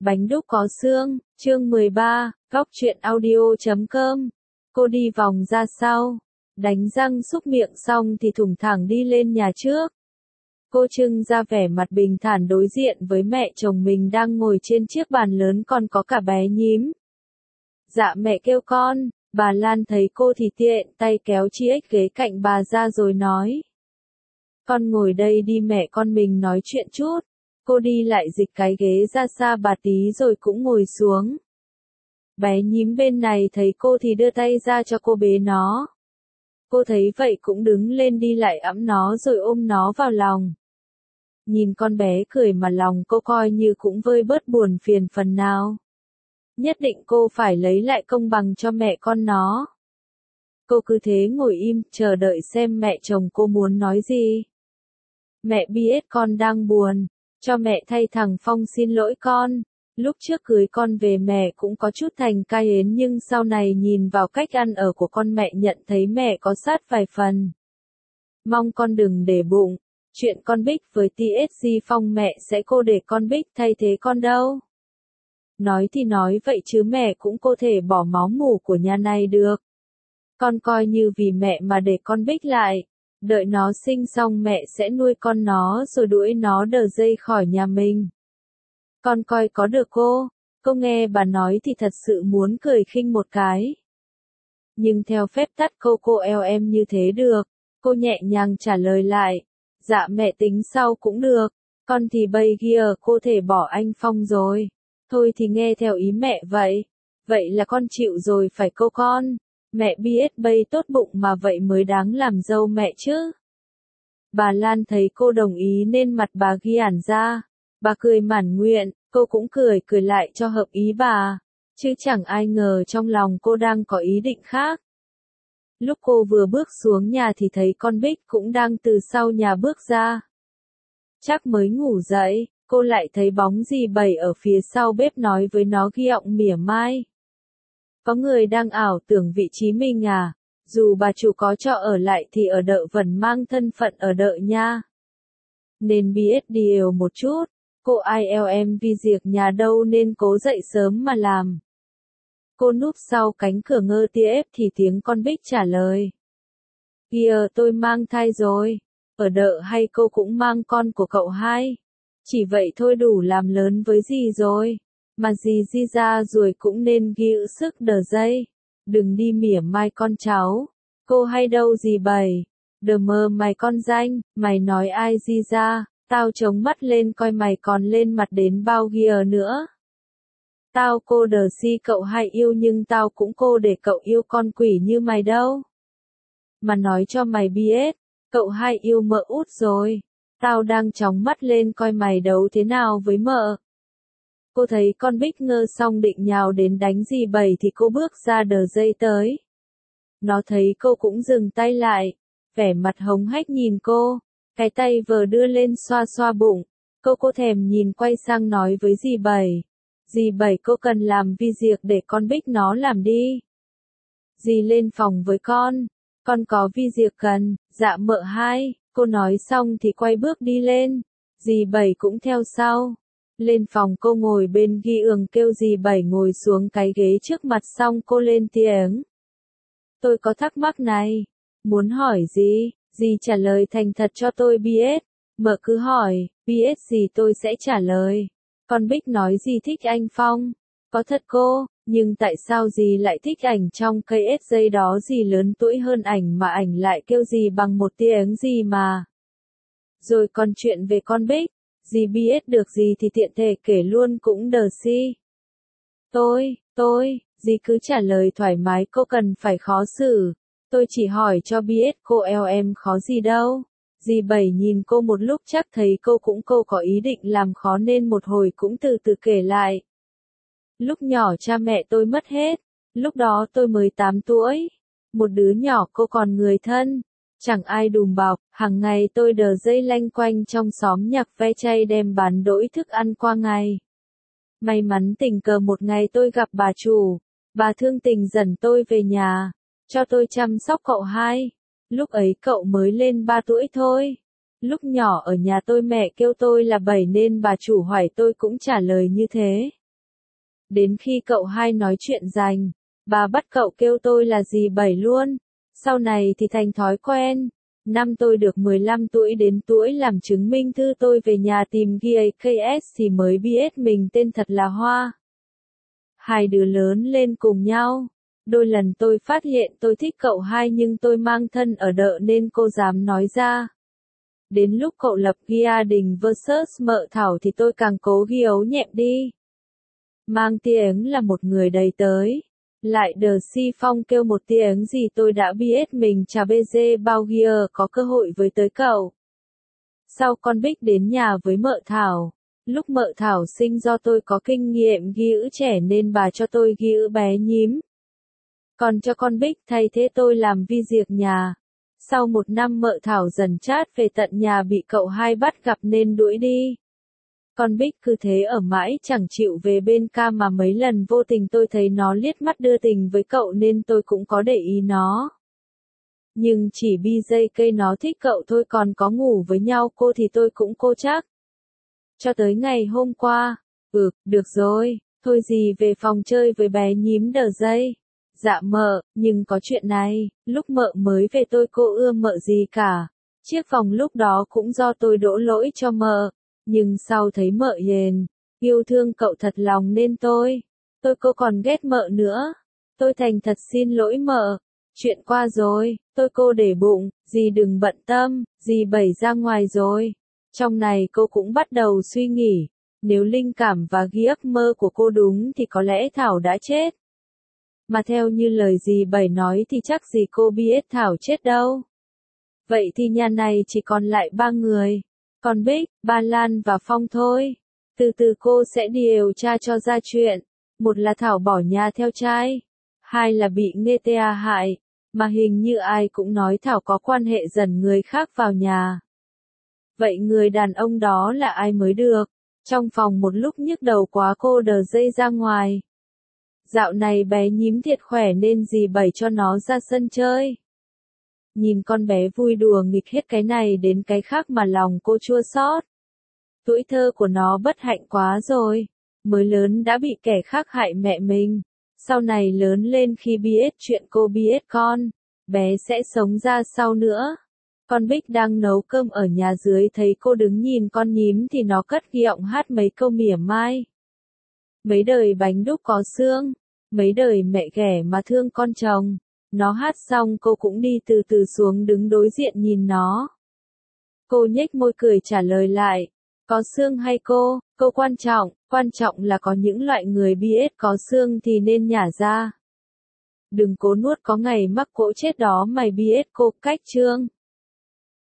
Bánh đúc có xương, chương 13, góc truyện audio.com. Cô đi vòng ra sau, đánh răng súc miệng xong thì thủng thẳng đi lên nhà trước. Cô trưng ra vẻ mặt bình thản đối diện với mẹ chồng mình đang ngồi trên chiếc bàn lớn còn có cả bé nhím. Dạ mẹ kêu con, bà Lan thấy cô thì tiện tay kéo chiếc ghế cạnh bà ra rồi nói. Con ngồi đây đi mẹ con mình nói chuyện chút. Cô đi lại dịch cái ghế ra xa bà tí rồi cũng ngồi xuống. Bé nhím bên này thấy cô thì đưa tay ra cho cô bế nó. Cô thấy vậy cũng đứng lên đi lại ẵm nó rồi ôm nó vào lòng. Nhìn con bé cười mà lòng cô coi như cũng vơi bớt buồn phiền phần nào. Nhất định cô phải lấy lại công bằng cho mẹ con nó. Cô cứ thế ngồi im chờ đợi xem mẹ chồng cô muốn nói gì. Mẹ biết con đang buồn. Cho mẹ thay thằng Phong xin lỗi con. Lúc trước cưới con về mẹ cũng có chút thành cai yến nhưng sau này nhìn vào cách ăn ở của con mẹ nhận thấy mẹ có sát vài phần. Mong con đừng để bụng. Chuyện con Bích với TSG Phong mẹ sẽ cô để con Bích thay thế con đâu. Nói thì nói vậy chứ mẹ cũng có thể bỏ máu mủ của nhà này được. Con coi như vì mẹ mà để con Bích lại. Đợi nó sinh xong mẹ sẽ nuôi con nó rồi đuổi nó đờ dây khỏi nhà mình. Con coi có được cô nghe bà nói thì thật sự muốn cười khinh một cái. Nhưng theo phép tắc cô eo em như thế được, cô nhẹ nhàng trả lời lại. Dạ mẹ tính sau cũng được, con thì bây giờ cô thể bỏ anh Phong rồi. Thôi thì nghe theo ý mẹ vậy. Vậy là con chịu rồi phải con. Mẹ biết bây tốt bụng mà vậy mới đáng làm dâu mẹ chứ. Bà Lan thấy cô đồng ý nên mặt bà ghi hẳn ra. Bà cười mãn nguyện, cô cũng cười lại cho hợp ý bà. Chứ chẳng ai ngờ trong lòng cô đang có ý định khác. Lúc cô vừa bước xuống nhà thì thấy con Bích cũng đang từ sau nhà bước ra. Chắc mới ngủ dậy, cô lại thấy bóng dì Bảy ở phía sau bếp nói với nó giọng mỉa mai. Có người đang ảo tưởng vị trí mình à, dù bà chủ có cho ở lại thì ở đợ vẫn mang thân phận ở đợ nha. Nên biết điều một chút, cô ILM vì việc nhà đâu nên cố dậy sớm mà làm. Cô núp sau cánh cửa ngơ tiếp thì tiếng con Bích trả lời. Kìa tôi mang thai rồi, ở đợ hay cô cũng mang con của cậu hai. Chỉ vậy thôi đủ làm lớn với dì rồi. Mà dì di ra rồi cũng nên ghi sức đờ dây. Đừng đi mỉa mai con cháu. Cô hay đâu dì Bảy. Đờ mơ mày con danh, mày nói ai di ra, tao chống mắt lên coi mày còn lên mặt đến bao ghiờ nữa. Tao cô đờ si cậu hay yêu nhưng tao cũng cô để cậu yêu con quỷ như mày đâu. Mà nói cho mày biết, cậu hay yêu mợ út rồi. Tao đang chóng mắt lên coi mày đấu thế nào với mợ. Cô thấy con Bích ngơ xong định nhào đến đánh dì Bảy thì cô bước ra đờ dây tới. Nó thấy cô cũng dừng tay lại, vẻ mặt hống hách nhìn cô, cái tay vờ đưa lên xoa xoa bụng. Cô thèm nhìn quay sang nói với dì Bảy. Dì Bảy cô cần làm việc để con Bích nó làm đi. Dì lên phòng với con có việc cần, dạ mợ hai. Cô nói xong thì quay bước đi lên. Dì Bảy cũng theo sau. Lên phòng cô ngồi bên ghi ường kêu dì Bảy ngồi xuống cái ghế trước mặt xong cô lên tiếng. Tôi có thắc mắc này. Muốn hỏi gì? Dì trả lời thành thật cho tôi biết. Mợ cứ hỏi, biết gì tôi sẽ trả lời. Con Bích nói dì thích anh Phong. Có thật cô, nhưng tại sao dì lại thích ảnh trong cây ép dây đó dì lớn tuổi hơn ảnh mà ảnh lại kêu dì bằng một tiếng gì mà. Rồi còn chuyện về con Bích, dì biết được gì thì tiện thể kể luôn cũng đờ si. Dì cứ trả lời thoải mái cô cần phải khó xử. Tôi chỉ hỏi cho biết cô eo em khó gì đâu. Dì Bảy nhìn cô một lúc chắc thấy cô có ý định làm khó nên một hồi cũng từ từ kể lại. Lúc nhỏ cha mẹ tôi mất hết. Lúc đó tôi mới 8 tuổi. Một đứa nhỏ cô còn người thân. Chẳng ai đùm bọc, hàng ngày tôi đờ dây lanh quanh trong xóm nhặt ve chay đem bán đỗi thức ăn qua ngày. May mắn tình cờ một ngày tôi gặp bà chủ. Bà thương tình dẫn tôi về nhà, cho tôi chăm sóc cậu hai. Lúc ấy cậu mới lên 3 tuổi thôi. Lúc nhỏ ở nhà tôi mẹ kêu tôi là Bảy nên bà chủ hỏi tôi cũng trả lời như thế. Đến khi cậu hai nói chuyện rành, bà bắt cậu kêu tôi là dì Bảy luôn. Sau này thì thành thói quen. Năm tôi được 15 tuổi đến tuổi làm chứng minh thư tôi về nhà tìm GAKS thì mới biết mình tên thật là Hoa. Hai đứa lớn lên cùng nhau. Đôi lần tôi phát hiện tôi thích cậu hai nhưng tôi mang thân ở đợ nên cô dám nói ra. Đến lúc cậu lập gia đình versus mợ Thảo thì tôi càng cố ghi ấu nhẹm đi. Mang tiếng là một người đầy tới. Lại đờ si phong kêu một tiếng gì tôi đã biết mình chả bê dê bao giờ có cơ hội với tới cậu. Sau con Bích đến nhà với mợ Thảo. Lúc mợ Thảo sinh do tôi có kinh nghiệm ghi ữ trẻ nên bà cho tôi ghi ữ bé nhím. Còn cho con Bích thay thế tôi làm vi diệc nhà. Sau một năm mợ Thảo dần chát về tận nhà bị cậu hai bắt gặp nên đuổi đi. Con Bích cứ thế ở mãi chẳng chịu về bên ca mà mấy lần vô tình tôi thấy nó liếc mắt đưa tình với cậu nên tôi cũng có để ý nó. Nhưng chỉ BJ cây nó thích cậu thôi còn có ngủ với nhau cô thì tôi cũng cô chắc. Cho tới ngày hôm qua, được rồi, thôi gì về phòng chơi với bé nhím đờ dây. Dạ mợ, nhưng có chuyện này, lúc mợ mới về tôi cô ưa mợ gì cả. Chiếc vòng lúc đó cũng do tôi đổ lỗi cho mợ. Nhưng sau thấy mợ hiền, yêu thương cậu thật lòng nên cô còn ghét mợ nữa. Tôi thành thật xin lỗi mợ. Chuyện qua rồi, cô để bụng, dì đừng bận tâm, dì Bảy ra ngoài rồi. Trong này cô cũng bắt đầu suy nghĩ, nếu linh cảm và ghi ước mơ của cô đúng thì có lẽ Thảo đã chết. Mà theo như lời dì Bảy nói thì chắc gì cô biết Thảo chết đâu. Vậy thì nhà này chỉ còn lại 3 người. Còn Bích, Ba Lan và Phong thôi. Từ từ cô sẽ điều tra cho ra chuyện. Một là Thảo bỏ nhà theo trai. Hai là bị Nghê ta hại. Mà hình như ai cũng nói Thảo có quan hệ dần người khác vào nhà. Vậy người đàn ông đó là ai mới được? Trong phòng một lúc nhức đầu quá cô đờ dây ra ngoài. Dạo này bé nhím thiệt khỏe nên dì Bảy cho nó ra sân chơi. Nhìn con bé vui đùa nghịch hết cái này đến cái khác mà lòng cô chua xót. Tuổi thơ của nó bất hạnh quá rồi. Mới lớn đã bị kẻ khác hại mẹ mình. Sau này lớn lên khi biết chuyện cô biết con, bé sẽ sống ra sao nữa. Con Bích đang nấu cơm ở nhà dưới thấy cô đứng nhìn con nhím thì nó cất giọng hát mấy câu mỉa mai. Mấy đời bánh đúc có xương, mấy đời mẹ ghẻ mà thương con chồng. Nó hát xong cô cũng đi từ từ xuống đứng đối diện nhìn nó. Cô nhếch môi cười trả lời lại. Có xương hay cô quan trọng là có những loại người biết có xương thì nên nhả ra. Đừng cố nuốt có ngày mắc cỗ chết đó mày biết cô cách chương.